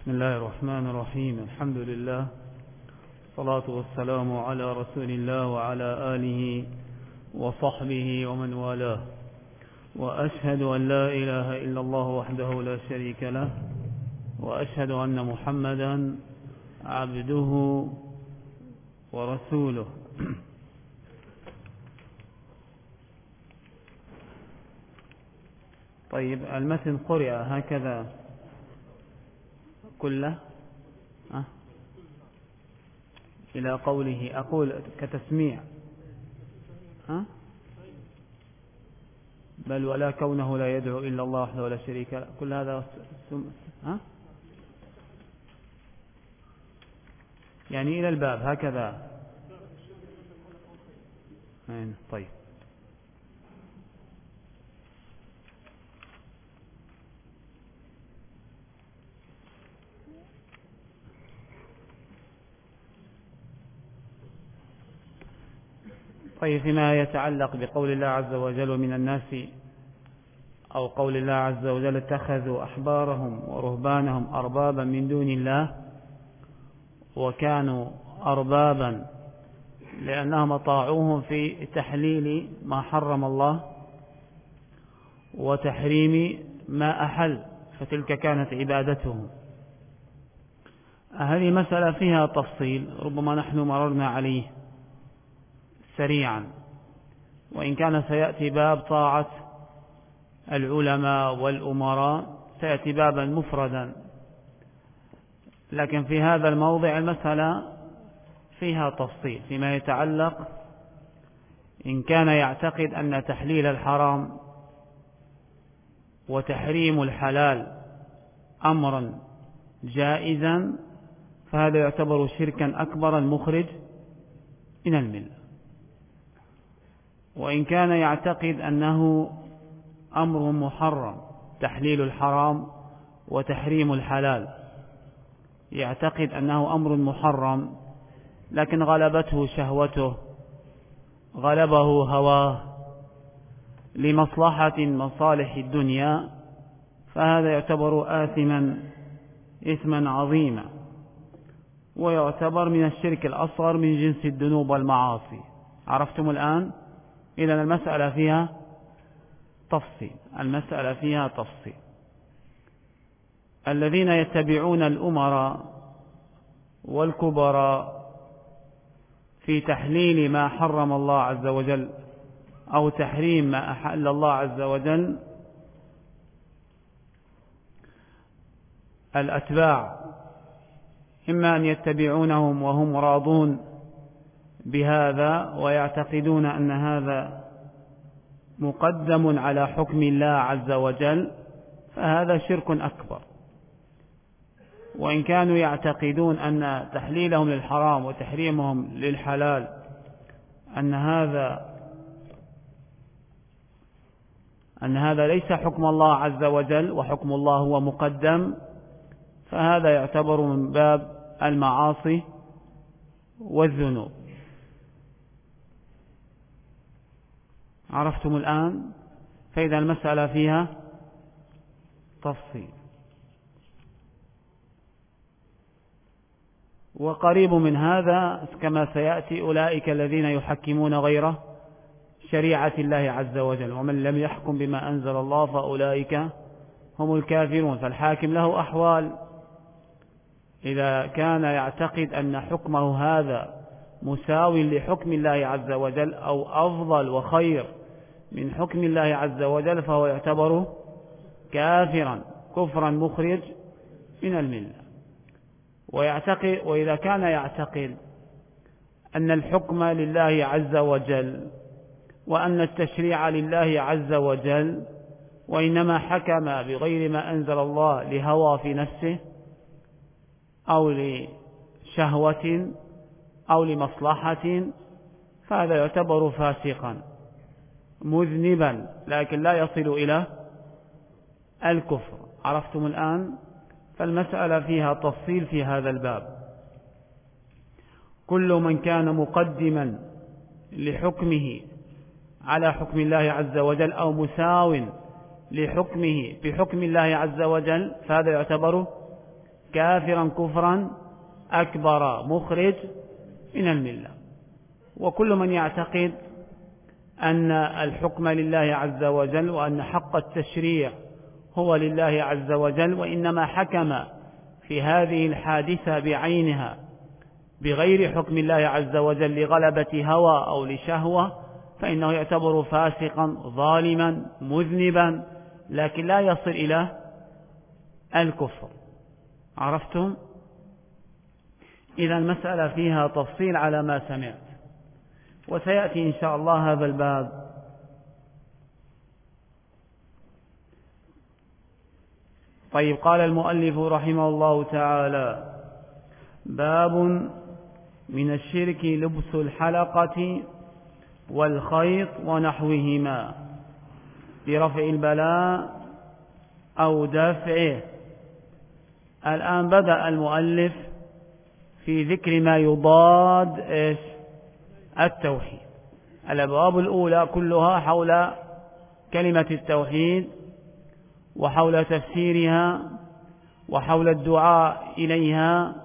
بسم الله الرحمن الرحيم. الحمد لله، الصلاة والسلام على رسول الله وعلى آله وصحبه ومن والاه، وأشهد أن لا إله إلا الله وحده لا شريك له، وأشهد أن محمدا عبده ورسوله. طيب، المتن قرئ هكذا كله إلى قوله أقول كتسميع بل ولا كونه لا يدعو إلا الله وحده ولا شريك له، كل هذا يعني إلى الباب هكذا. طيب، فيما يتعلق بقول الله عز وجل من الناس، أو قول الله عز وجل اتخذوا أحبارهم ورهبانهم أربابا من دون الله وكانوا أربابا لأنهم أطاعوهم في تحليل ما حرم الله وتحريم ما أحل، فتلك كانت عبادتهم. هذه مسألة فيها تفصيل، ربما نحن مررنا عليه سريعا، وإن كان سيأتي باب طاعة العلماء والأمراء، سيأتي بابا مفردا، لكن في هذا الموضع المسألة فيها تفصيل فيما يتعلق إن كان يعتقد أن تحليل الحرام وتحريم الحلال أمرا جائزا، فهذا يعتبر شركا أكبرا مخرج من الملة. وإن كان يعتقد أنه أمر محرم، تحليل الحرام وتحريم الحلال، يعتقد أنه أمر محرم لكن غلبته شهوته، غلبه هواه لمصلحة مصالح الدنيا، فهذا يعتبر إثما عظيما، ويعتبر من الشرك الأصغر من جنس الذنوب والمعاصي. عرفتم الآن؟ إذن المسألة فيها تفصيل. الذين يتبعون الأمراء والكبراء في تحليل ما حرم الله عز وجل أو تحريم ما أحل الله عز وجل، الأتباع إما أن يتبعونهم وهم راضون بهذا ويعتقدون أن هذا مقدم على حكم الله عز وجل، فهذا شرك أكبر. وإن كانوا يعتقدون أن تحليلهم للحرام وتحريمهم للحلال أن هذا ليس حكم الله عز وجل وحكم الله هو مقدم، فهذا يعتبر من باب المعاصي والذنوب. عرفتم الآن؟ فإذا المسألة فيها تفصيل. وقريب من هذا كما سيأتي أولئك الذين يحكمون غير شريعة الله عز وجل، ومن لم يحكم بما أنزل الله فأولئك هم الكافرون. فالحاكم له أحوال، إذا كان يعتقد أن حكمه هذا مساو لحكم الله عز وجل أو أفضل وخير من حكم الله عز وجل، فهو يعتبر كافرا كفرا مخرج من الملة. وإذا كان يعتقد أن الحكم لله عز وجل وأن التشريع لله عز وجل، وإنما حكم بغير ما أنزل الله لهوى في نفسه أو لشهوة أو لمصلحة، فهذا يعتبر فاسقا مذنبا لكن لا يصل إلى الكفر. عرفتم الآن؟ فالمسألة فيها تفصيل في هذا الباب. كل من كان مقدما لحكمه على حكم الله عز وجل أو مساو لحكمه بحكم الله عز وجل، فهذا يعتبر كافرا كفرا أكبر مخرج من الملة. وكل من يعتقد أن الحكم لله عز وجل وأن حق التشريع هو لله عز وجل، وإنما حكم في هذه الحادثة بعينها بغير حكم الله عز وجل لغلبة هوى أو لشهوة، فإنه يعتبر فاسقا ظالما مذنبا، لكن لا يصل إلى الكفر. عرفتم؟ إذا المسألة فيها تفصيل على ما سمعت، وسيأتي إن شاء الله هذا الباب. طيب، قال المؤلف رحمه الله تعالى: باب من الشرك لبس الحلقة والخيط ونحوهما برفع البلاء أو دفعه. الآن بدأ المؤلف في ذكر ما يضاد التوحيد. الأبواب الأولى كلها حول كلمة التوحيد وحول تفسيرها وحول الدعاء إليها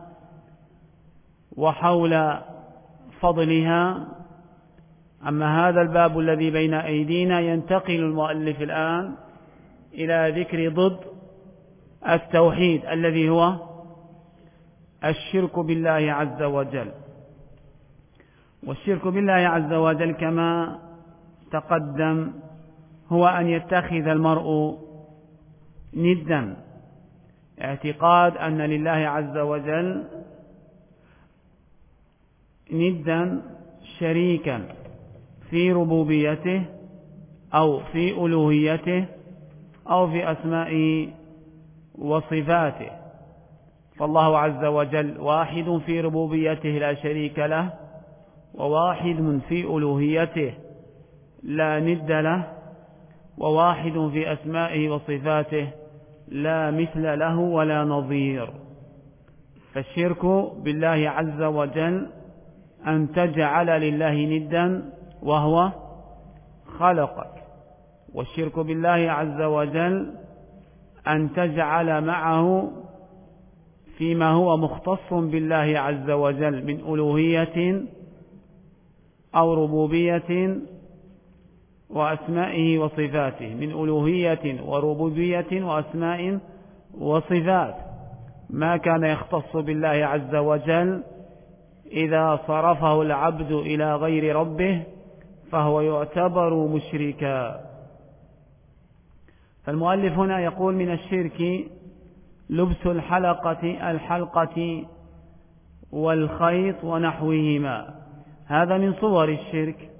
وحول فضلها. أما هذا الباب الذي بين أيدينا ينتقل المؤلف الآن إلى ذكر ضد التوحيد الذي هو الشرك بالله عز وجل. والشرك بالله عز وجل كما تقدم هو أن يتخذ المرء ندا، اعتقاد أن لله عز وجل ندا شريكا في ربوبيته أو في ألوهيته أو في أسمائه وصفاته. فالله عز وجل واحد في ربوبيته لا شريك له، وواحد في ألوهيته لا ند له، وواحد في أسمائه وصفاته لا مثل له ولا نظير. فالشرك بالله عز وجل أن تجعل لله ندا وهو خلقك، والشرك بالله عز وجل أن تجعل معه فيما هو مختص بالله عز وجل من ألوهية أو ربوبية وأسمائه وصفاته، من ألوهية وربوبية وأسماء وصفات، ما كان يختص بالله عز وجل إذا صرفه العبد إلى غير ربه فهو يعتبر مشركا. فالمؤلف هنا يقول: من الشرك لبس الحلقة والخيط ونحوهما. هذا من صور الشرك.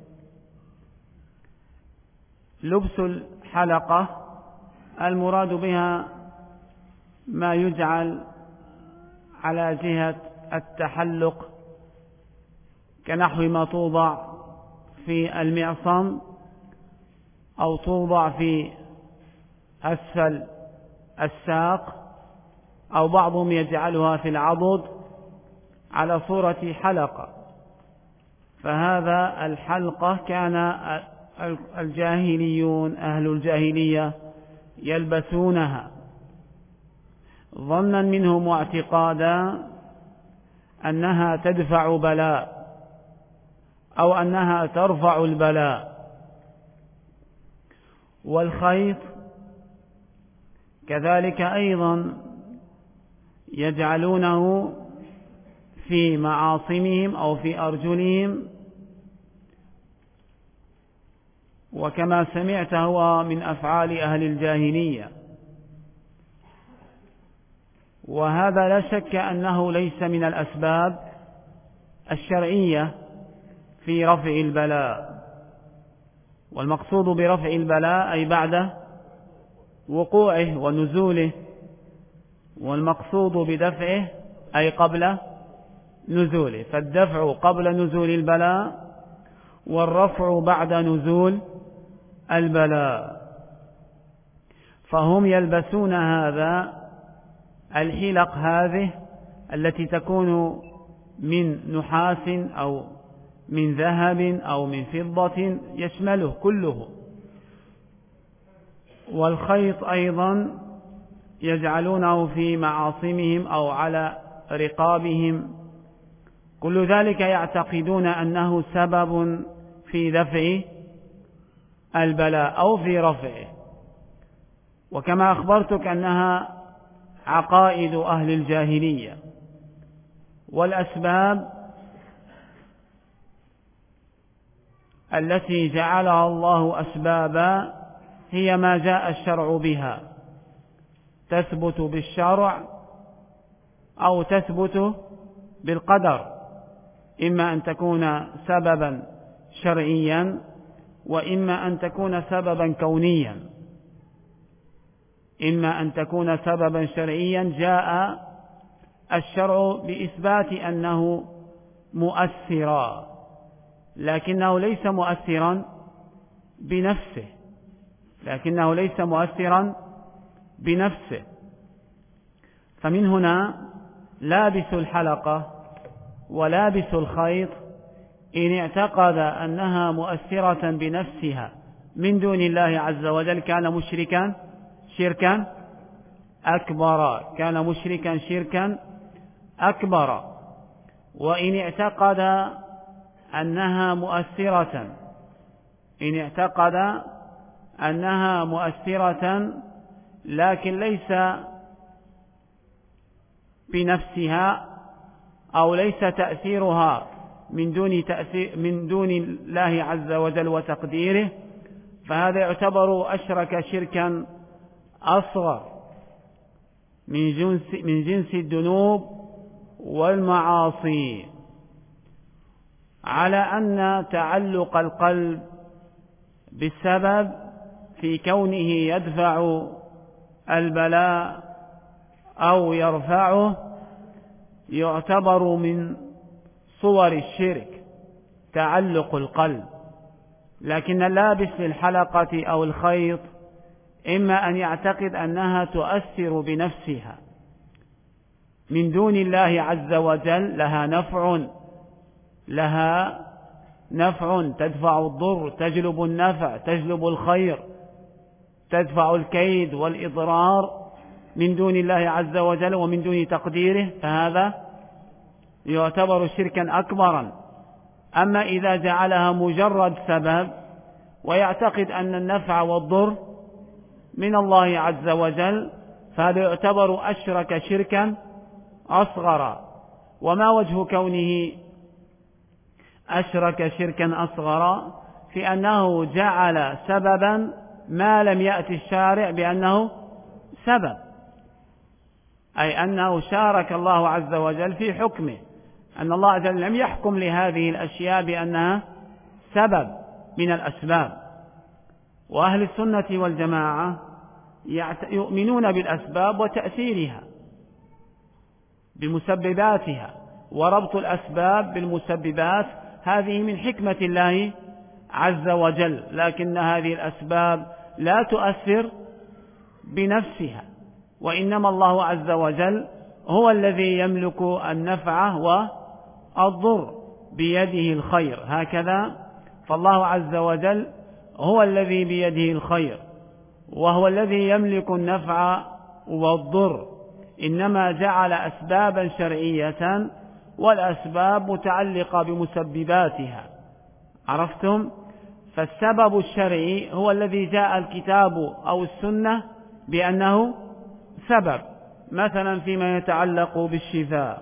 لبس الحلقة المراد بها ما يجعل على جهة التحلق، كنحو ما توضع في المعصم أو توضع في أسفل الساق، أو بعضهم يجعلها في العضد على صورة حلقة. فهذا الحلقة كان الجاهليون أهل الجاهلية يلبسونها ظنا منهم واعتقادا أنها تدفع بلاء أو أنها ترفع البلاء. والخيط كذلك أيضا يجعلونه في معاصمهم أو في أرجلهم، وكما سمعت هو من أفعال أهل الجاهلية. وهذا لا شك أنه ليس من الأسباب الشرعية في رفع البلاء. والمقصود برفع البلاء أي بعد وقوعه ونزوله، والمقصود بدفعه أي قبل نزوله. فالدفع قبل نزول البلاء والرفع بعد نزول البلاء. فهم يلبسون هذا الحلق هذه التي تكون من نحاس أو من ذهب أو من فضة، يشمله كله. والخيط أيضا يجعلونه في معاصمهم أو على رقابهم، كل ذلك يعتقدون أنه سبب في دفع البلاء أو في رفعه. وكما أخبرتك أنها عقائد أهل الجاهلية. والأسباب التي جعلها الله أسبابا هي ما جاء الشرع بها، تثبت بالشرع أو تثبت بالقدر، إما أن تكون سببا شرعيا وإما أن تكون سببا كونيا. إما أن تكون سببا شرعيا جاء الشرع بإثبات أنه مؤثرا، لكنه ليس مؤثرا بنفسه، فمن هنا لابس الحلقة ولابس الخيط إن اعتقد أنها مؤثرة بنفسها من دون الله عز وجل كان مشركا شركا أكبر. وإن اعتقد أنها مؤثرة لكن ليس بنفسها أو ليس تأثيرها من دون الله عز وجل وتقديره، فهذا يعتبر أشرك شركا أصغر من جنس الذنوب والمعاصي. على أن تعلق القلب بالسبب في كونه يدفع البلاء أو يرفعه يعتبر من صور الشرك، تعلق القلب. لكن اللابس للحلقة أو الخيط إما أن يعتقد أنها تؤثر بنفسها من دون الله عز وجل، لها نفع تدفع الضر، تجلب النفع، تجلب الخير، تدفع الكيد والإضرار من دون الله عز وجل ومن دون تقديره، فهذا يعتبر شركا أكبرا. أما إذا جعلها مجرد سبب ويعتقد أن النفع والضر من الله عز وجل، فهذا يعتبر أشرك شركا أصغر. وما وجه كونه أشرك شركا أصغر؟ في أنه جعل سببا ما لم يأتي الشارع بأنه سبب، أي أنه شارك الله عز وجل في حكمه، أن الله عز وجل لم يحكم لهذه الأشياء بأنها سبب من الأسباب. وأهل السنة والجماعة يؤمنون بالأسباب وتأثيرها بمسبباتها، وربط الأسباب بالمسببات هذه من حكمة الله عز وجل، لكن هذه الأسباب لا تؤثر بنفسها، وإنما الله عز وجل هو الذي يملك النفع والضر، بيده الخير هكذا. فالله عز وجل هو الذي بيده الخير وهو الذي يملك النفع والضر، إنما جعل أسبابا شرعية والأسباب متعلقة بمسبباتها. عرفتم؟ فالسبب الشرعي هو الذي جاء الكتاب أو السنة بأنه سبب، مثلا فيما يتعلق بالشفاء،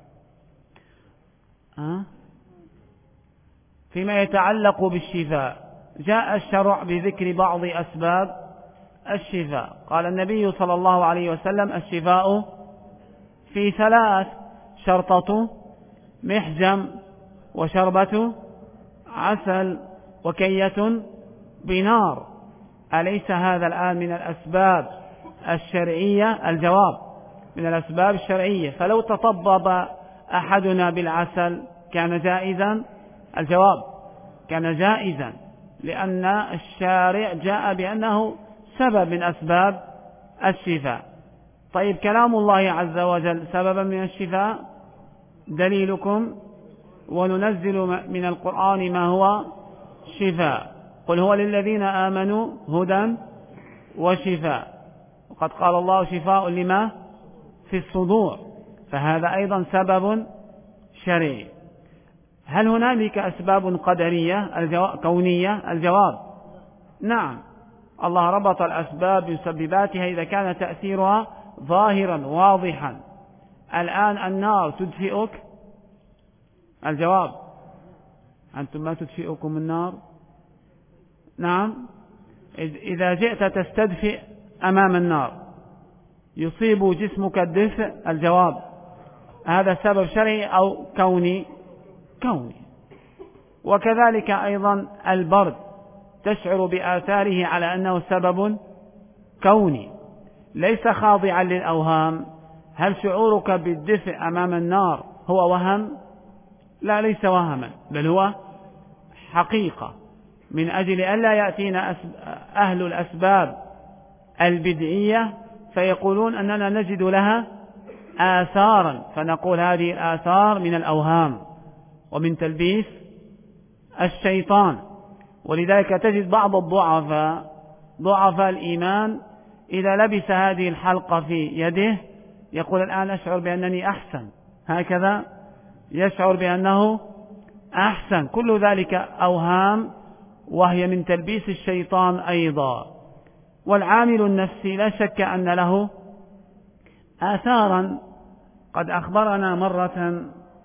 جاء الشرع بذكر بعض أسباب الشفاء. قال النبي صلى الله عليه وسلم: الشفاء في ثلاث: شرطة محجم، وشربة عسل، وكية بنار. أليس هذا الآن من الأسباب الشرعية؟ الجواب: من الأسباب الشرعية. فلو تطبب أحدنا بالعسل كان جائزا؟ الجواب: كان جائزا، لأن الشارع جاء بأنه سبب من أسباب الشفاء. طيب، كلام الله عز وجل سببا من الشفاء؟ دليلكم: وننزل من القرآن ما هو شفاء، قل هو للذين آمنوا هدى وشفاء. وقد قال الله شفاء لما في الصدور، فهذا أيضا سبب شرعي. هل هنالك أسباب قدرية كونية؟ الجواب نعم، الله ربط الأسباب بمسبباتها إذا كان تأثيرها ظاهرا واضحا. الآن النار تدفئك؟ الجواب أنتم ما تدفئكم النار؟ نعم. إذا جئت تستدفئ أمام النار يصيب جسمك الدفء؟ الجواب هذا سبب شرعي أو كوني؟ كوني. وكذلك أيضا البرد تشعر بآثاره على أنه سبب كوني ليس خاضعا للأوهام. هل شعورك بالدفء أمام النار هو وهم؟ لا، ليس وهما، بل هو حقيقة، من أجل أن لا يأتينا أهل الأسباب البدعية فيقولون أننا نجد لها آثارا، فنقول هذه الآثار من الأوهام ومن تلبيس الشيطان. ولذلك تجد بعض ضعفاء الإيمان إذا لبس هذه الحلقة في يده يقول الآن أشعر بأنني أحسن، هكذا يشعر بأنه أحسن. كل ذلك أوهام وهي من تلبيس الشيطان أيضا. والعامل النفسي لا شك أن له آثارا. قد أخبرنا مرة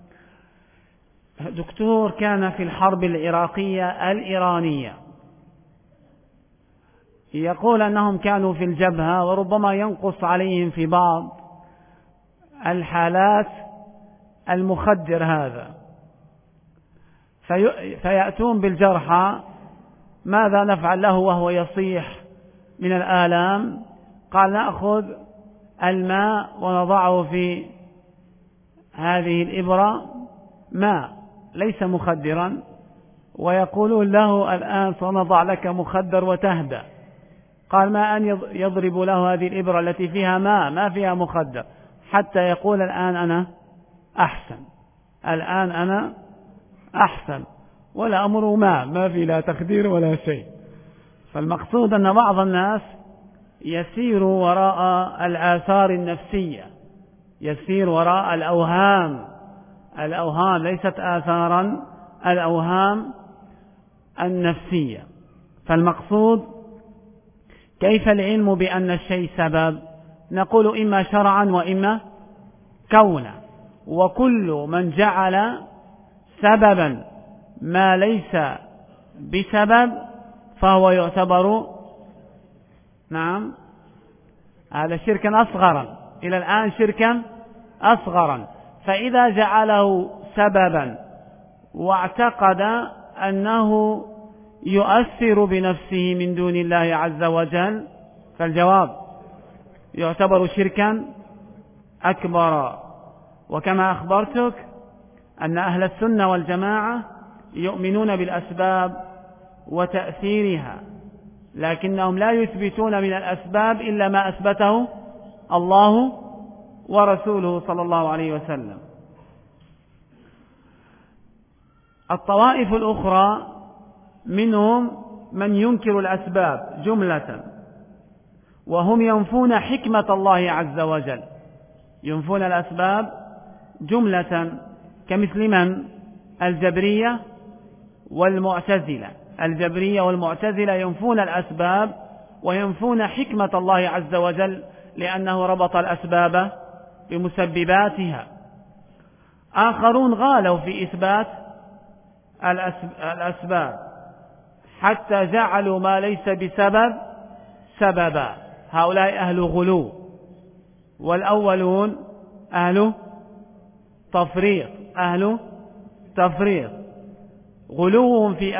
دكتور كان في الحرب العراقية الإيرانية يقول أنهم كانوا في الجبهة وربما ينقص عليهم في بعض الحالات المخدر هذا، فيأتون بالجرحى ماذا نفعل له وهو يصيح من الآلام؟ قال نأخذ الماء ونضعه في هذه الإبرة، ماء ليس مخدرا، ويقولون له الآن سنضع لك مخدر وتهدأ. قال ما أن يضرب له هذه الإبرة التي فيها ماء ما فيها مخدر حتى يقول الآن أنا أحسن، الآن أنا أحسن، ولا أمر ما في لا تخدير ولا شيء. فالمقصود أن بعض الناس يسير وراء الآثار النفسية، يسير وراء الأوهام ليست آثارا، الأوهام النفسية. فالمقصود كيف العلم بأن الشيء سبب؟ نقول إما شرعا وإما كونا، وكل من جعل سببا ما ليس بسبب فهو يعتبر نعم هذا شركا أصغرا، إلى الآن شركا أصغرا. فإذا جعله سببا واعتقد أنه يؤثر بنفسه من دون الله عز وجل فالجواب يعتبر شركا أكبر. وكما أخبرتك أن أهل السنة والجماعة يؤمنون بالأسباب وتأثيرها، لكنهم لا يثبتون من الأسباب إلا ما أثبته الله ورسوله صلى الله عليه وسلم. الطوائف الأخرى منهم من ينكر الأسباب جملة، وهم ينفون حكمة الله عز وجل، ينفون الأسباب جملة، كمثل من؟ الجبرية والمعتزلة. الجبرية والمعتزلة ينفون الأسباب وينفون حكمة الله عز وجل لأنه ربط الأسباب بمسبباتها. آخرون غالوا في إثبات الأسباب حتى جعلوا ما ليس بسبب سببا، هؤلاء أهل غلو، والأولون أهل تفريط. أهل تفريط غلوهم في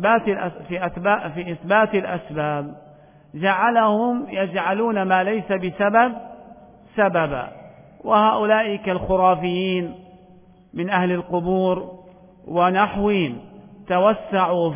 إثبات الأسباب جعلهم يجعلون ما ليس بسبب سببا. وهؤلاء كالخرافيين من أهل القبور ونحوهم توسعوا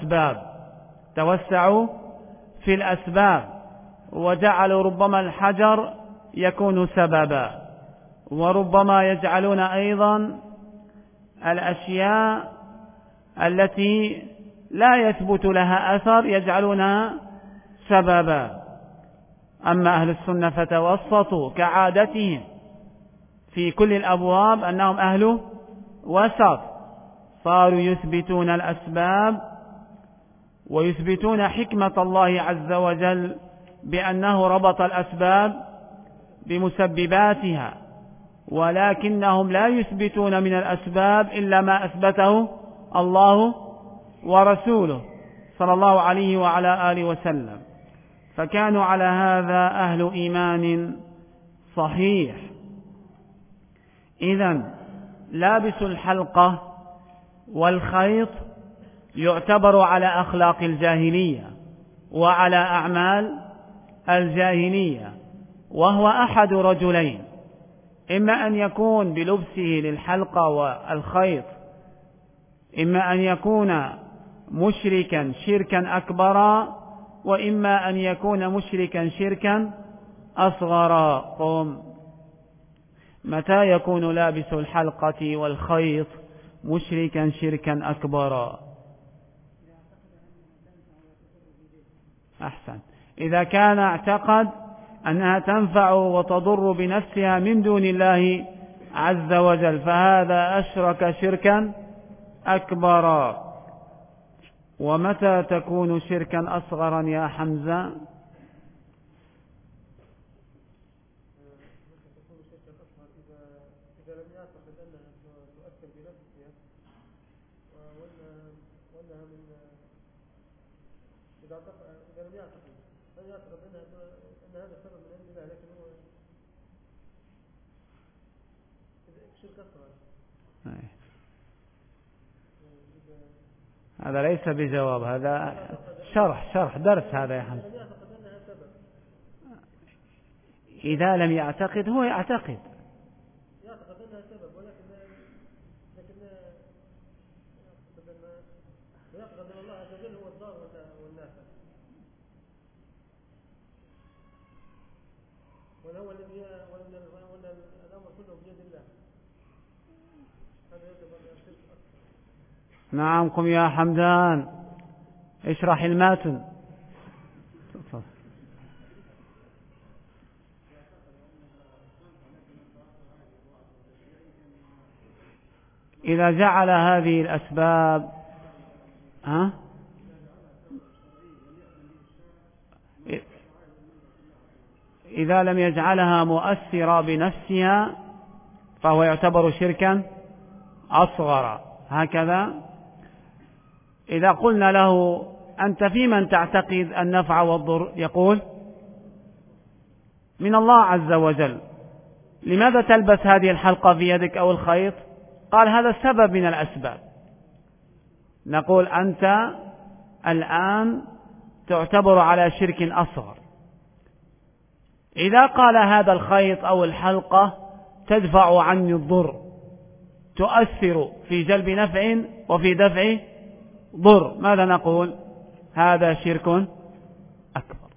في الأسباب وجعلوا ربما الحجر يكون سببا، وربما يجعلون أيضا الأشياء التي لا يثبت لها أثر يجعلونها سببا. أما أهل السنة فتوسطوا كعادتهم في كل الأبواب أنهم أهل وسط، صاروا يثبتون الأسباب ويثبتون حكمة الله عز وجل بأنه ربط الأسباب بمسبباتها، ولكنهم لا يثبتون من الأسباب إلا ما أثبته الله ورسوله صلى الله عليه وعلى آله وسلم، فكانوا على هذا أهل إيمان صحيح. إذن لابس الحلقة والخيط يعتبر على أخلاق الجاهلية وعلى أعمال الجاهلية، وهو أحد رجلين: إما أن يكون بلبسه للحلقة والخيط إما أن يكون مشركا شركا أكبر، وإما أن يكون مشركا شركا أصغر. قم. متى يكون لابس الحلقة والخيط مشركا شركا أكبر؟ أحسن، إذا كان اعتقد أنها تنفع وتضر بنفسها من دون الله عز وجل فهذا أشرك شركا أكبر. ومتى تكون شركا أصغرا يا حمزة؟ هذا ليس بجواب، هذا شرح درس هذا يا حمزة. إذا لم يعتقد هو يعتقد أنها سبب، ولكن يعتقد أن الله عز وجل هو الضار والنافع، وهو الذي الأمر كله بيد الله. هذا يعتبر شرك أكبر. نعم، قم يا حمدان اشرح الماتن. إذا جعل هذه الأسباب إذا لم يجعلها مؤثرة بنفسها فهو يعتبر شركا أصغر. هكذا إذا قلنا له: أنت في من تعتقد النفع والضر؟ يقول: من الله عز وجل. لماذا تلبس هذه الحلقة في يدك أو الخيط؟ قال: هذا سبب من الأسباب. نقول: أنت الآن تعتبر على شرك أصغر. إذا قال: هذا الخيط أو الحلقة تدفع عني الضر، تؤثر في جلب نفع وفي دفع ضر، ماذا نقول؟ هذا شرك أكبر.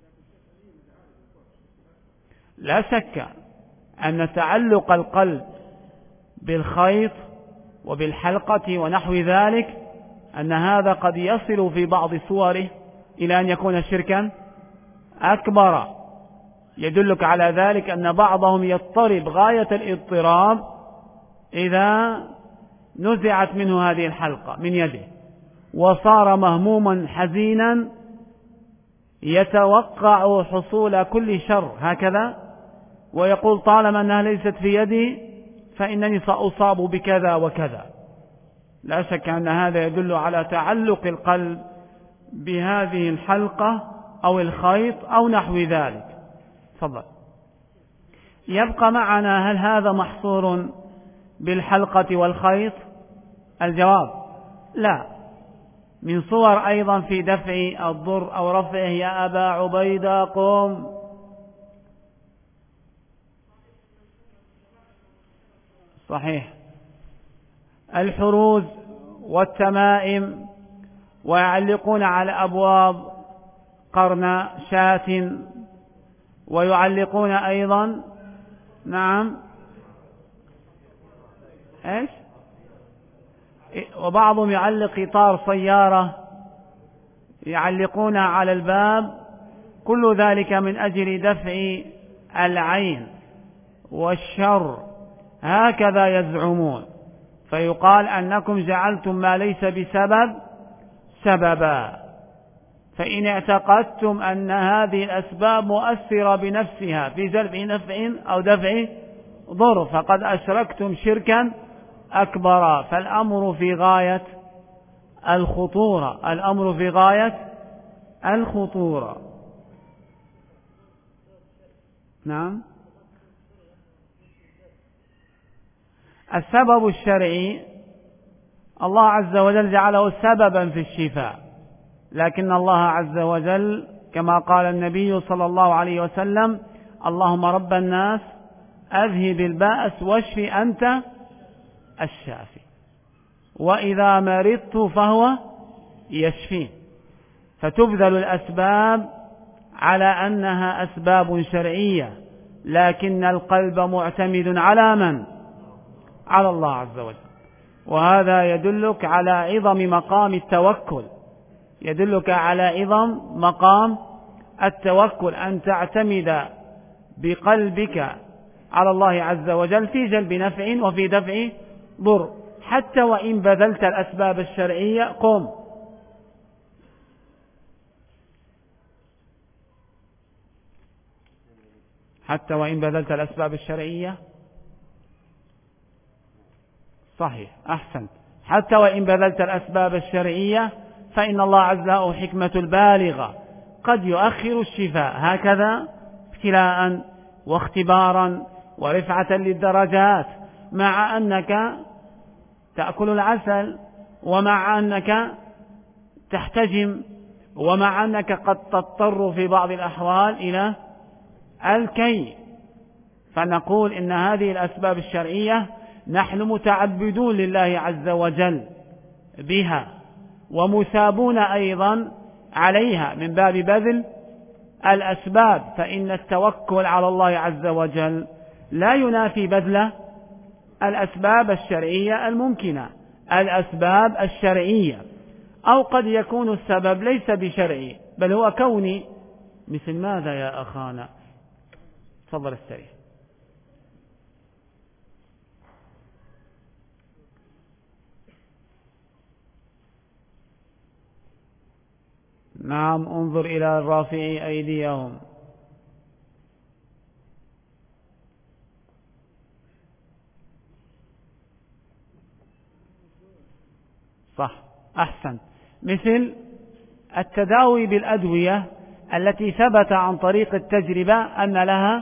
لا شك أن تعلق القلب بالخيط وبالحلقة ونحو ذلك أن هذا قد يصل في بعض صوره إلى أن يكون شركا أكبر. يدلك على ذلك أن بعضهم يضطرب غاية الاضطراب إذا نزعت منه هذه الحلقة من يده، وصار مهموما حزينا يتوقع حصول كل شر هكذا، ويقول: طالما أنها ليست في يدي فإنني سأصاب بكذا وكذا. لا شك أن هذا يدل على تعلق القلب بهذه الحلقة أو الخيط أو نحو ذلك. تفضل. يبقى معنا: هل هذا محصور بالحلقة والخيط؟ الجواب: لا، من صور أيضا في دفع الضر أو رفعه. يا أبا عبيدة قم. صحيح، الحروز والتمائم، ويعلقون على أبواب قرن شاة، ويعلقون أيضا نعم إيش، وبعضهم يعلق إطار سيارة يعلقونها على الباب كل ذلك من أجل دفع العين والشر، هكذا يزعمون. فيقال أنكم جعلتم ما ليس بسبب سببا. فإن اعتقدتم أن هذه الأسباب مؤثرة بنفسها في جلب نفع أو دفع ضر فقد أشركتم شركا أكبر. فالأمر في غاية الخطورة، الأمر في غاية الخطورة. نعم. السبب الشرعي الله عز وجل جعله سببا في الشفاء، لكن الله عز وجل كما قال النبي صلى الله عليه وسلم: اللهم رب الناس أذهب البأس واشف أنت الشافي، وإذا مرضت فهو يشفين. فتبذل الأسباب على أنها أسباب شرعية، لكن القلب معتمد على من؟ على الله عز وجل. وهذا يدلك على عظم مقام التوكل، يدلك على عظم مقام التوكل، أن تعتمد بقلبك على الله عز وجل في جلب نفع وفي دفع ضر، حتى وإن بذلت الأسباب الشرعية. قم. حتى وإن بذلت الأسباب الشرعية. صحيح، أحسن. حتى وإن بذلت الأسباب الشرعية فإن الله عز وجل حكمة البالغة قد يؤخر الشفاء هكذا ابتلاء واختبارا ورفعة للدرجات، مع أنك تأكل العسل، ومع أنك تحتجم، ومع أنك قد تضطر في بعض الأحوال إلى الكي. فنقول إن هذه الأسباب الشرعية نحن متعبدون لله عز وجل بها، ومثابون أيضا عليها من باب بذل الأسباب. فإن التوكل على الله عز وجل لا ينافي بذل الأسباب الشرعية الممكنة، الأسباب الشرعية. أو قد يكون السبب ليس بشرعي بل هو كوني. مثل ماذا يا أخانا؟ تفضل استريح. نعم، انظر إلى الرافعي أيديهم. صح، أحسن. مثل التداوي بالأدوية التي ثبت عن طريق التجربة أن لها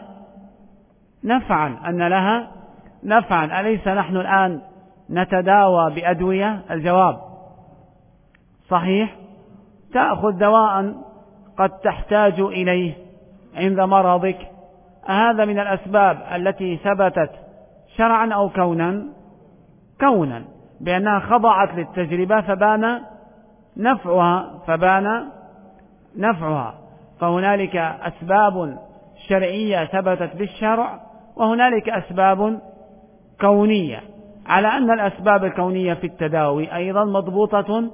نفعا، أليس نحن الآن نتداوى بأدوية؟ الجواب صحيح. تأخذ دواء قد تحتاج إليه عند مرضك، هذا من الأسباب التي ثبتت شرعا أو كونا بأنها خضعت للتجربة فبان نفعها. فهنالك أسباب شرعية ثبتت بالشرع، وهنالك أسباب كونية، على أن الأسباب الكونية في التداوي أيضا مضبوطة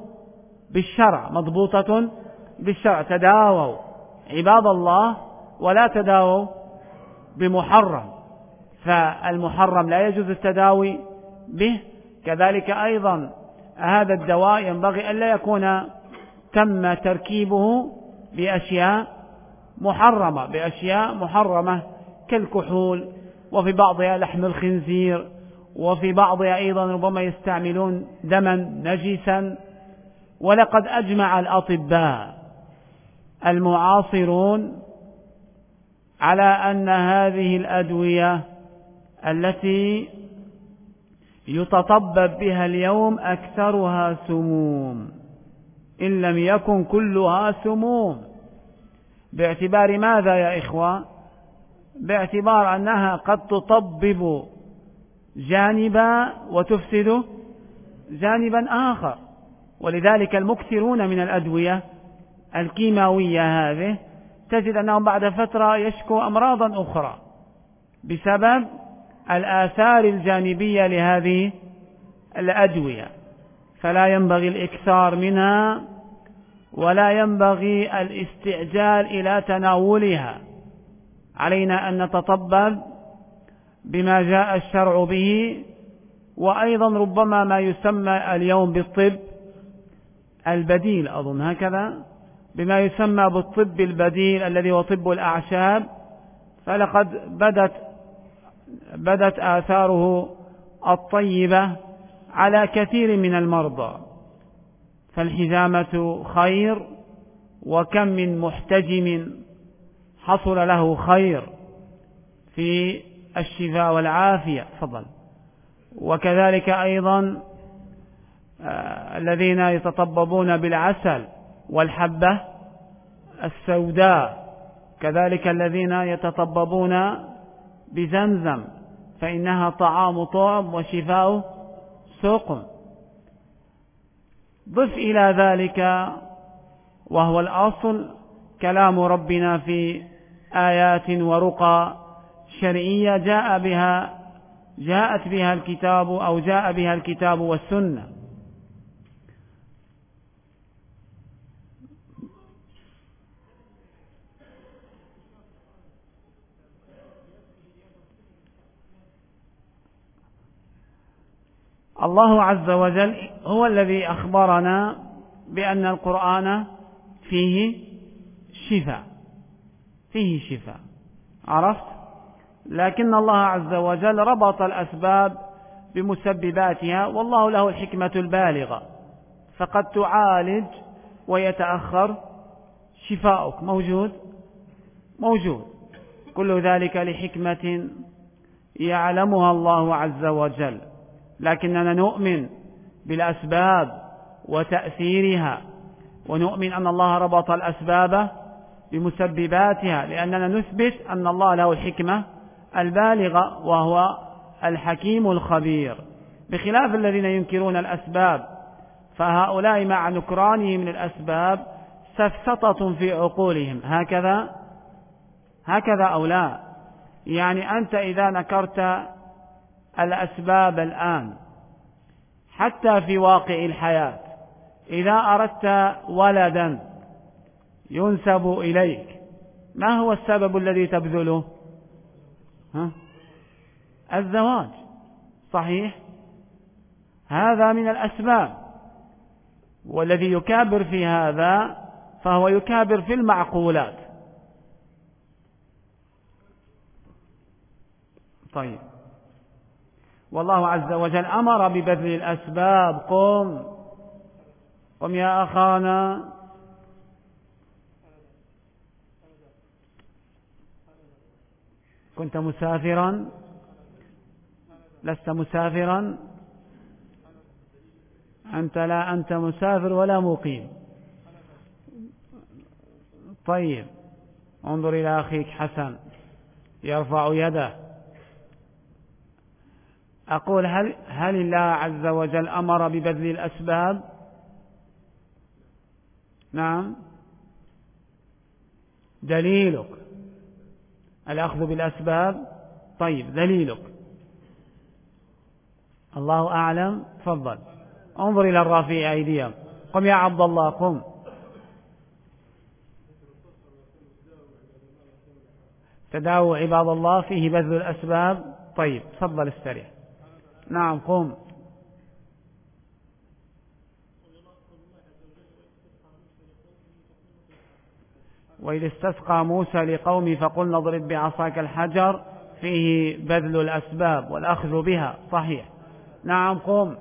بالشرع. تداووا عباد الله ولا تداووا بمحرم، فالمحرم لا يجوز التداوي به. كذلك أيضا هذا الدواء ينبغي أن لا يكون تم تركيبه بأشياء محرمة كالكحول، وفي بعضها لحم الخنزير، وفي بعضها أيضا ربما يستعملون دما نجسا. ولقد أجمع الأطباء المعاصرون على أن هذه الأدوية التي يتطبب بها اليوم أكثرها سموم، إن لم يكن كلها سموم. باعتبار ماذا يا إخوة؟ باعتبار أنها قد تطبب جانبا وتفسد جانبا آخر. ولذلك المكثرون من الأدوية الكيماوية هذه تجد أنهم بعد فترة يشكو أمراضا أخرى بسبب الآثار الجانبية لهذه الأدوية، فلا ينبغي الإكثار منها ولا ينبغي الاستعجال إلى تناولها. علينا أن نتطبب بما جاء الشرع به، وأيضا ربما ما يسمى اليوم بالطب البديل، أظن هكذا، بما يسمى بالطب البديل الذي هو طب الأعشاب، فلقد بدت آثاره الطيبة على كثير من المرضى. فالحجامة خير، وكم من محتجم حصل له خير في الشفاء والعافية. فضل. وكذلك أيضا الذين يتطببون بالعسل والحبة السوداء، كذلك الذين يتطببون بزمزم، فإنها طعام طعم وشفاء سقم. ضف إلى ذلك، وهو الأصل، كلام ربنا في آيات ورقى شرعية جاءت بها الكتاب أو جاء بها الكتاب والسنة. الله عز وجل هو الذي أخبرنا بأن القرآن فيه شفاء، عرفت؟ لكن الله عز وجل ربط الأسباب بمسبباتها، والله له الحكمة البالغة، فقد تعالج ويتأخر شفاؤك. موجود كل ذلك لحكمة يعلمها الله عز وجل. لكننا نؤمن بالأسباب وتأثيرها، ونؤمن أن الله ربط الأسباب بمسبباتها، لأننا نثبت أن الله له الحكمة البالغة وهو الحكيم الخبير، بخلاف الذين ينكرون الأسباب، فهؤلاء مع نكرانهم للأسباب سفسطة في عقولهم. هكذا أو لا؟ يعني أنت إذا نكرت الأسباب الآن حتى في واقع الحياة، إذا أردت ولدا ينسب إليك، ما هو السبب الذي تبذله؟ الزواج، صحيح؟ هذا من الأسباب، والذي يكابر في هذا فهو يكابر في المعقولات. طيب، والله عز وجل أمر ببذل الأسباب. قم يا أخانا. كنت مسافرا؟ لست مسافرا؟ أنت مسافر ولا مقيم. طيب، انظر إلى أخيك حسن يرفع يده. أقول هل الله عز وجل أمر ببذل الأسباب؟ نعم. دليلك الأخذ بالأسباب. طيب، دليلك. الله أعلم. تفضل، انظر إلى الرافع أيديهم. قم يا عبد الله، قم. تداووا عباد الله، فيه بذل الأسباب. طيب، تفضل استريح. نعم، قم. وإذ استسقى موسى لقومه فقلنا اضرب بعصاك الحجر، فيه بذل الأسباب والأخذ بها. صحيح. نعم، قم.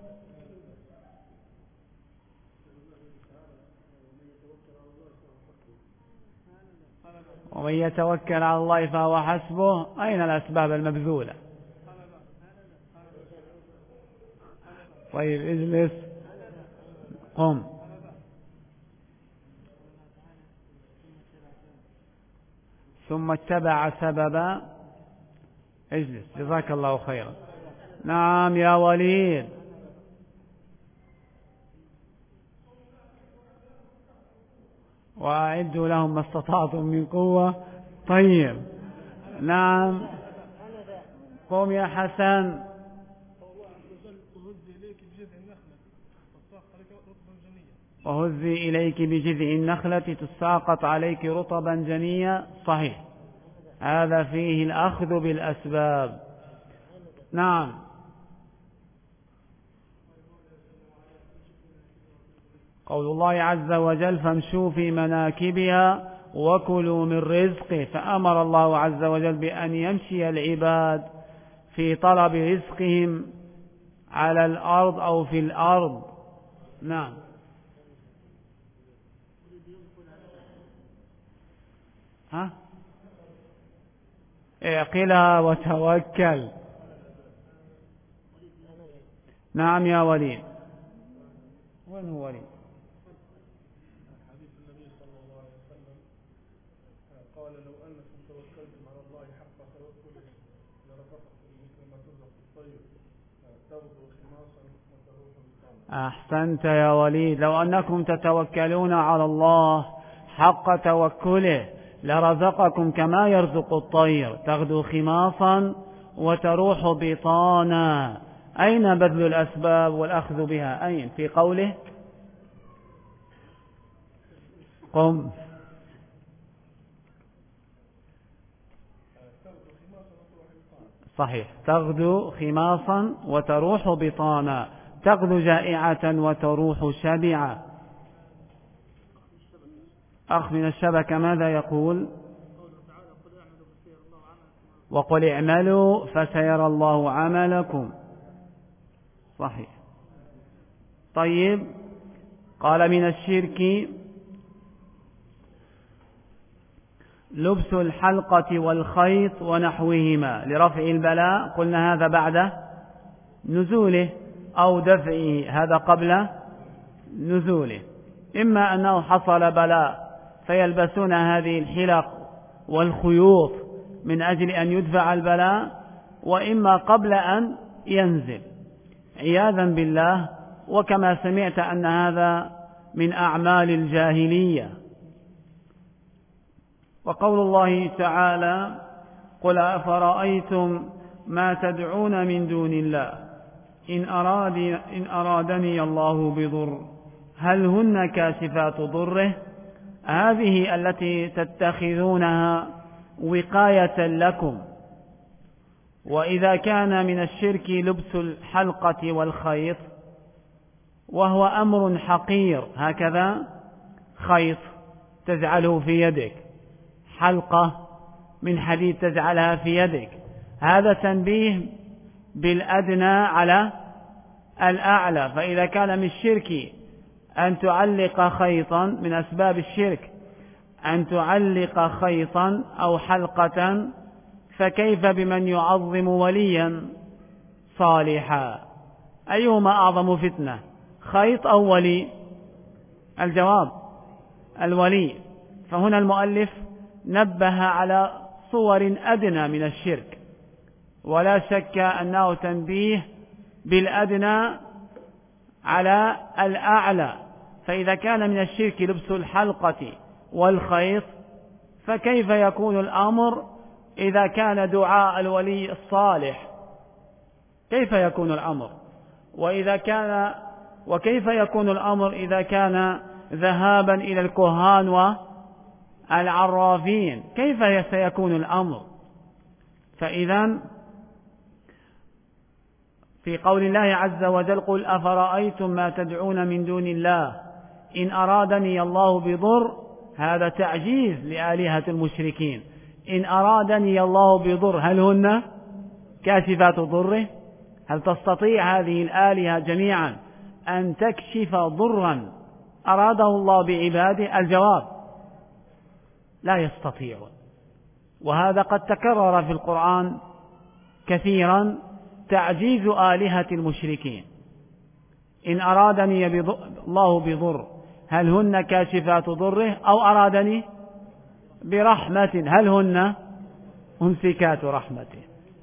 ومن يتوكل على الله فهو حسبه. أين الأسباب المبذولة؟ طيب، اجلس. قم. ثم اتبع سببا. اجلس، جزاك الله خيرا. نعم يا وليد. وأعدوا لهم ما استطعتم من قوة. طيب، نعم. قم يا حسن. وهزي إليك بجذع النخلة تساقط عليك رطبا جنيا. صحيح، هذا فيه الأخذ بالأسباب. نعم. قول الله عز وجل فامشوا في مناكبها وكلوا من رزقه، فأمر الله عز وجل بأن يمشي العباد في طلب رزقهم على الأرض أو في الأرض. نعم. اعقلها وتوكل. نعم يا وليد. وين هو وليد؟ حديث النبي صلى الله عليه وسلم قال لو أنكم توكلتم على الله حق توكله لرزقكم مثل ما ترزق الطير تغدو خماصا وتروح بطانا. أحسنت يا وليد. لو أنكم تتوكلون على الله حق توكله لرزقكم كما يرزق الطير تغدو خماصا وتروح بطانا. أين بذل الأسباب والأخذ بها؟ أين؟ في قوله قم. صحيح، تغدو خماصا وتروح بطانا. تغدو جائعة وتروح شبعة. أخ من الشبكة ماذا يقول؟ وقل اعملوا فسيرى الله عملكم. صحيح. طيب، قال من الشرك لبس الحلقة والخيط ونحوهما لرفع البلاء. قلنا هذا بعد نزوله أو دفعه، هذا قبل نزوله. إما أنه حصل بلاء فيلبسون هذه الحلق والخيوط من أجل أن يدفع البلاء، وإما قبل أن ينزل عياذا بالله. وكما سمعت أن هذا من أعمال الجاهلية. وقول الله تعالى قل أفرأيتم ما تدعون من دون الله إن أرادني الله بضر هل هن كاشفات ضره. هذه التي تتخذونها وقاية لكم. وإذا كان من الشرك لبس الحلقة والخيط وهو أمر حقير، هكذا خيط تجعله في يدك، حلقة من حديد تجعلها في يدك، هذا تنبيه بالأدنى على الأعلى. فإذا كان من الشرك أن تعلق خيطا، من أسباب الشرك أن تعلق خيطا أو حلقة، فكيف بمن يعظم وليا صالحا؟ أيهما أعظم فتنة، خيط أو ولي؟ الجواب الولي. فهنا المؤلف نبه على صور أدنى من الشرك، ولا شك أنه تنبيه بالأدنى على الأعلى. فإذا كان من الشرك لبس الحلقة والخيط، فكيف يكون الأمر إذا كان دعاء الولي الصالح؟ كيف يكون الأمر؟ وكيف يكون الأمر إذا كان ذهابا إلى الكهان والعرافين؟ كيف سيكون الأمر؟ فإذا في قول الله عز وجل قل أفرأيتم ما تدعون من دون الله إن أرادني الله بضر، هذا تعجيز لآلهة المشركين. إن أرادني الله بضر هل هن كاشفات ضره؟ هل تستطيع هذه الآلهة جميعا أن تكشف ضرا أراده الله بعباده؟ الجواب لا يستطيعون. وهذا قد تكرر في القرآن كثيرا، تعجيز آلهة المشركين. إن أرادني الله بضر هل هن كاشفات ضره، أو أرادني برحمة هل هن ممسكات رحمته.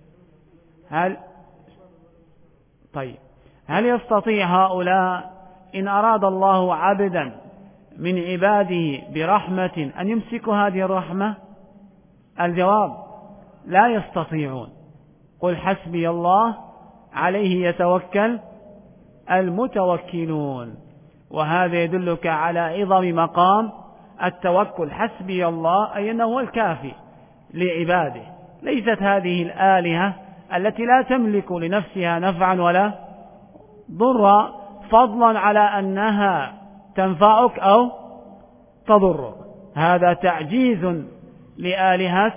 هل يستطيع هؤلاء إن أراد الله عبدا من عباده برحمة أن يمسكوا هذه الرحمة؟ الجواب لا يستطيعون. قل حسبي الله عليه يتوكل المتوكلون. وهذا يدلك على عظم مقام التوكل. حسبي الله أي أنه هو الكافي لعباده. ليست هذه الآلهة التي لا تملك لنفسها نفعا ولا ضرا، فضلا على أنها تنفعك أو تضرك. هذا تعجيز لآلهة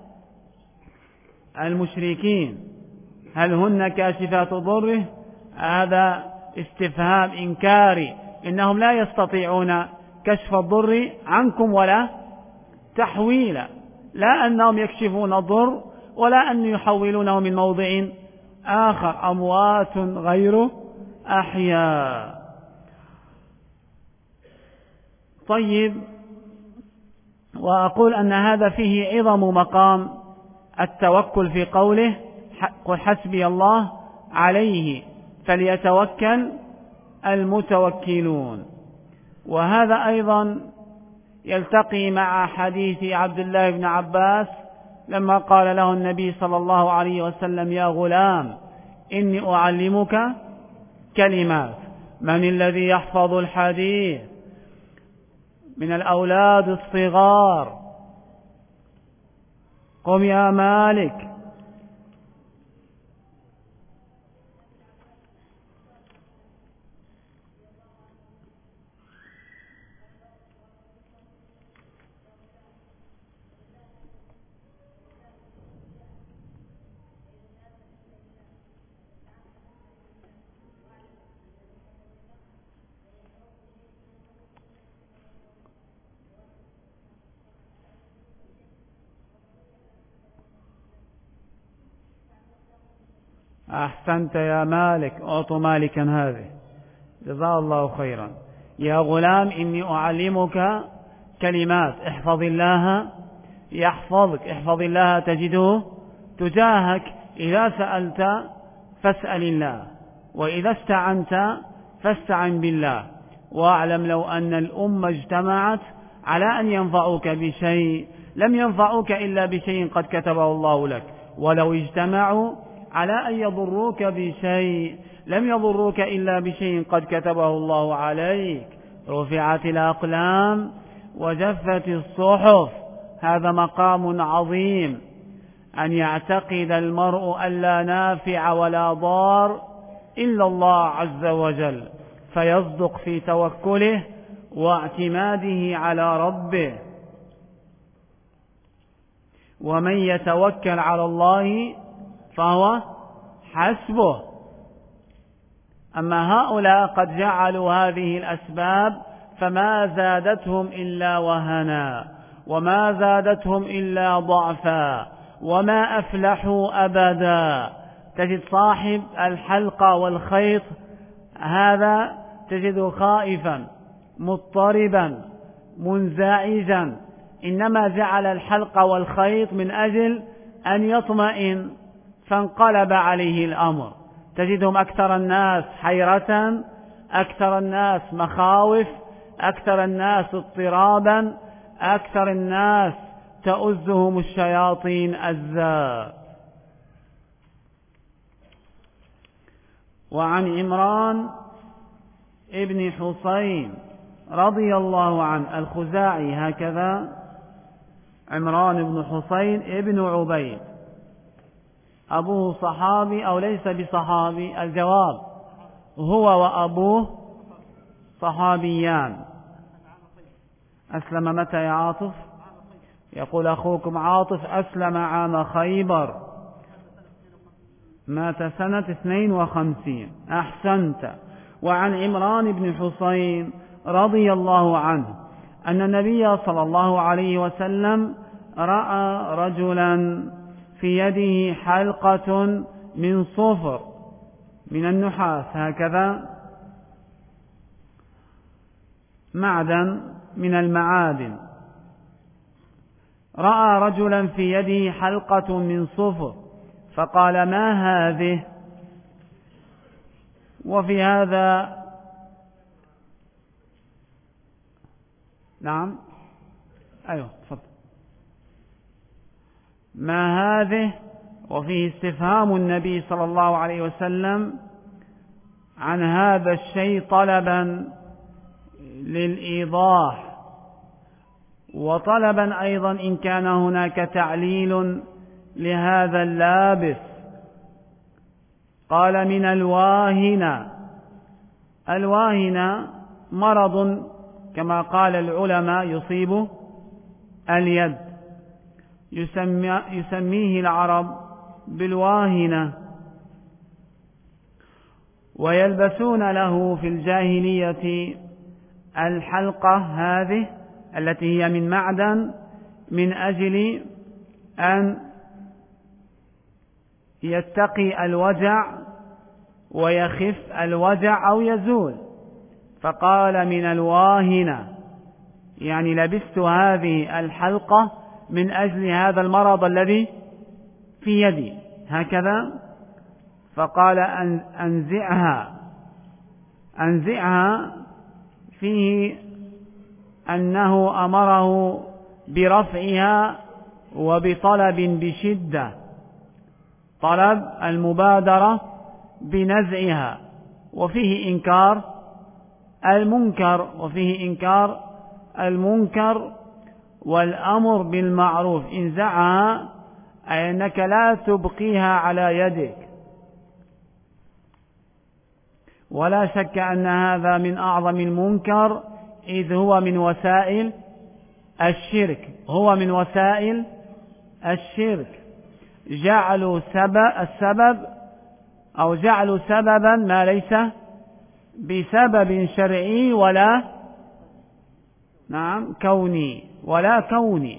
المشركين. هل هن كاشفات ضره؟ هذا استفهام إنكاري. إنهم لا يستطيعون كشف الضر عنكم ولا تحويلا، لا أنهم يكشفون الضر ولا أن يحولونه من موضع آخر، أموات غير أحياء. طيب، وأقول أن هذا فيه عظم مقام التوكل في قوله قل حسبي الله عليه فليتوكل المتوكلون. وهذا أيضا يلتقي مع حديث عبد الله بن عباس لما قال له النبي صلى الله عليه وسلم يا غلام إني أعلمك كلمات. من الذي يحفظ الحديث من الأولاد الصغار؟ قم يا مالك. أحسنت يا مالك، أعطوا مالكا هذه، جزاه الله خيرا. يا غلام إني أعلمك كلمات، احفظ الله يحفظك، احفظ الله تجده تجاهك. إذا سألت فاسأل الله، وإذا استعنت فاستعن بالله. واعلم لو أن الأمة اجتمعت على أن ينفعوك بشيء لم ينفعوك إلا بشيء قد كتبه الله لك، ولو اجتمعوا على أن يضروك بشيء لم يضروك إلا بشيء قد كتبه الله عليك. رفعت الأقلام وجفت الصحف. هذا مقام عظيم، أن يعتقد المرء أن لا نافع ولا ضار إلا الله عز وجل، فيصدق في توكله واعتماده على ربه. ومن يتوكل على الله فهو حسبه. أما هؤلاء قد جعلوا هذه الأسباب فما زادتهم إلا وهنا، وما زادتهم إلا ضعفا، وما أفلحوا أبدا. تجد صاحب الحلقة والخيط هذا تجده خائفا مضطربا منزعجا، إنما جعل الحلقة والخيط من أجل أن يطمئن، فانقلب عليه الأمر. تجدهم أكثر الناس حيرة، أكثر الناس مخاوف، أكثر الناس اضطرابا، أكثر الناس تؤزهم الشياطين أزا. وعن عمران ابن حصين رضي الله عنه الخزاعي، هكذا عمران بن حصين ابن عبيد، أبوه صحابي أو ليس بصحابي؟ الجواب هو وأبوه صحابيان. أسلم متى يا عاطف؟ يقول أخوكم عاطف أسلم عام خيبر، مات سنة 52. أحسنت. وعن عمران بن حصين رضي الله عنه أن النبي صلى الله عليه وسلم رأى رجلا في يده حلقة من صفر من النحاس، هكذا معدن من المعادن. رأى رجلا في يده حلقة من صفر فقال ما هذه؟ وفي هذا نعم أيوه تفضل. ما هذه؟ وفيه استفهام النبي صلى الله عليه وسلم عن هذا الشيء طلبا للإيضاح، وطلبا أيضا إن كان هناك تعليل لهذا اللابس. قال من الواهنة. الواهنة مرض كما قال العلماء يصيب اليد، يسميه العرب بالواهنة، ويلبسون له في الجاهلية الحلقة هذه التي هي من معدن من أجل أن يتقي الوجع ويخف الوجع أو يزول. فقال من الواهنة، يعني لبست هذه الحلقة من أجل هذا المرض الذي في يدي هكذا. فقال أنزعها فيه أنه أمره برفعها وبطلب بشدة، طلب المبادرة بنزعها، وفيه إنكار المنكر والأمر بالمعروف. انزعها أي أنك لا تبقيها على يدك. ولا شك أن هذا من أعظم المنكر، إذ هو من وسائل الشرك. جعلوا سببا ما ليس بسبب شرعي ولا كوني.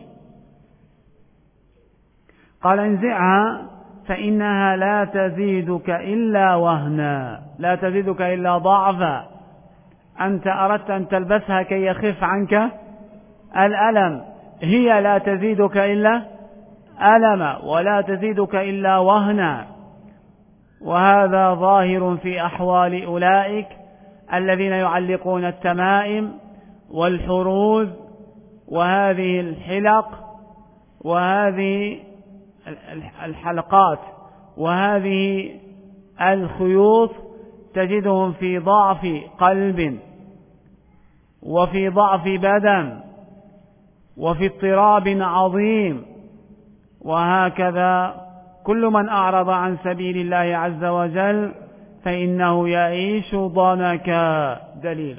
قال انزعها فإنها لا تزيدك إلا وهنا، لا تزيدك إلا ضعفا. أنت أردت أن تلبسها كي يخف عنك الألم، هي لا تزيدك إلا ألما ولا تزيدك إلا وهنا. وهذا ظاهر في أحوال أولئك الذين يعلقون التمائم والحروز وهذه الحلق وهذه الحلقات وهذه الخيوط، تجدهم في ضعف قلب وفي ضعف بدن وفي اضطراب عظيم. وهكذا كل من أعرض عن سبيل الله عز وجل فإنه يعيش ضنكا. دليلك.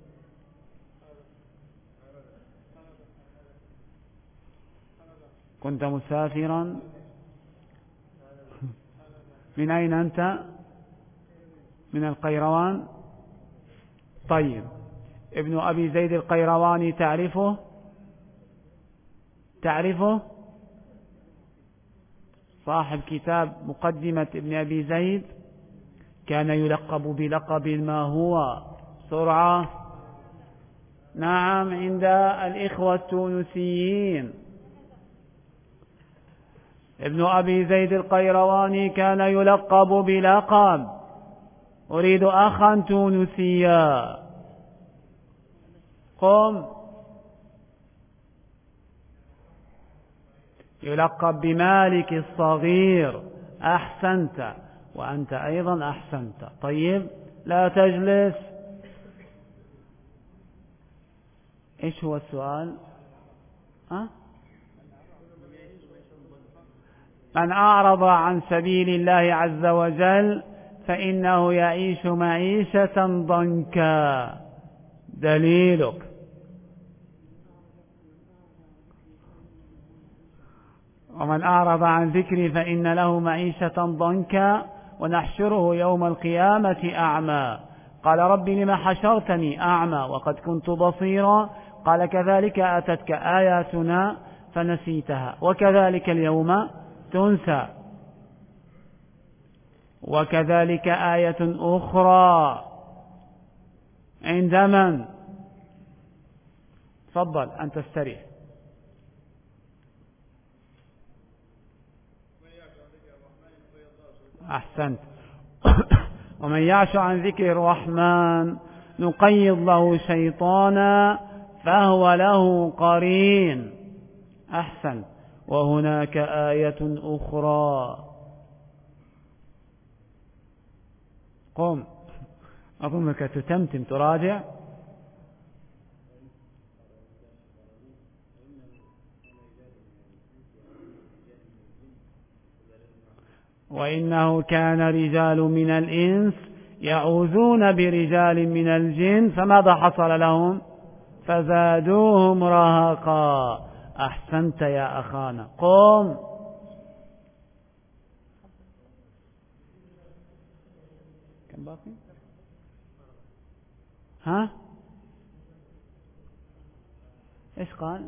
كنت مسافرا. من أين أنت؟ من القيروان. طيب، ابن أبي زيد القيرواني تعرفه؟ صاحب كتاب مقدمة ابن أبي زيد، كان يلقب بلقب ما هو سرعة. نعم، عند الإخوة التونسيين. ابن أبي زيد القيرواني كان يلقب بلقب أريد أخا تونسيا. قم. يلقب بمالك الصغير. أحسنت، وأنت أيضا أحسنت. طيب، لا تجلس. إيش هو السؤال؟ من أعرض عن سبيل الله عز وجل فإنه يعيش معيشة ضنكا. دليلك. ومن أعرض عن ذكري فإن له معيشة ضنكا ونحشره يوم القيامة أعمى. قال رب لما حشرتني أعمى وقد كنت بصيرا. قال كذلك أتتك آياتنا فنسيتها وكذلك اليوم تنسى. وكذلك آية أخرى عند من؟ تفضل أن تستريح. أحسنت. ومن يعش عن ذكر الرحمن نقيض له شيطانا فهو له قرين. أحسن. وهناك آية أخرى. قم. أظنك تتمتم تراجع. وإنه كان رجال من الإنس يعوذون برجال من الجن فماذا حصل لهم؟ فزادوهم رهقا. أحسنت يا أخانا، قم. كم باقي؟ ها؟ إيش قال؟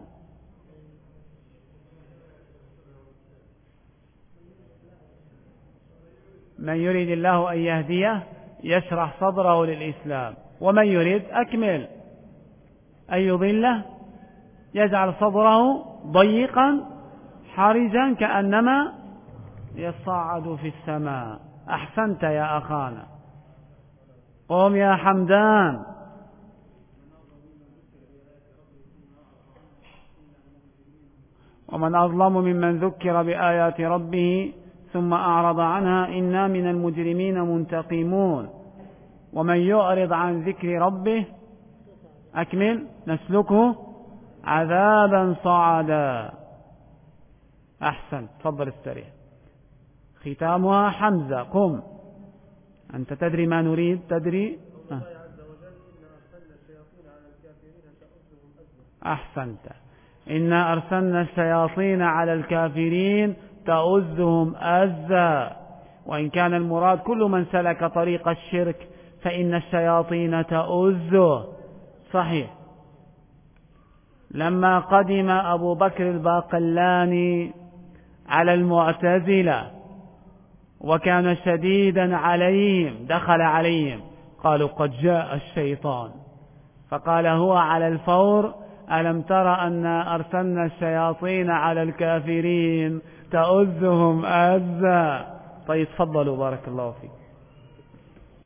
من يريد الله أن يهديه يشرح صدره للإسلام، ومن يريد أكمل أن يضله يجعل صدره ضيقا حرجا كأنما يصعد في السماء. أحسنت يا أخانا، قم يا حمدان. ومن أظلم ممن ذكر بآيات ربه ثم أعرض عنها إنا من المجرمين منتقمون. ومن يعرض عن ذكر ربه أكمل نسلكه عذابا صعدا. أحسن، تفضل استريح. ختامها حمزة، قم. أنت تدري ما نريد، تدري. أحسنت. إنا أرسلنا الشياطين على الكافرين تؤزهم أزا. وإن كان المراد كل من سلك طريق الشرك فإن الشياطين تؤزه. صحيح. لما قدم أبو بكر الباقلاني على المعتزلة وكان شديدا عليهم، دخل عليهم قالوا قد جاء الشيطان، فقال هو على الفور ألم تر أن أرسلنا الشياطين على الكافرين تؤزهم أزا. طيب تفضلوا، بارك الله فيك.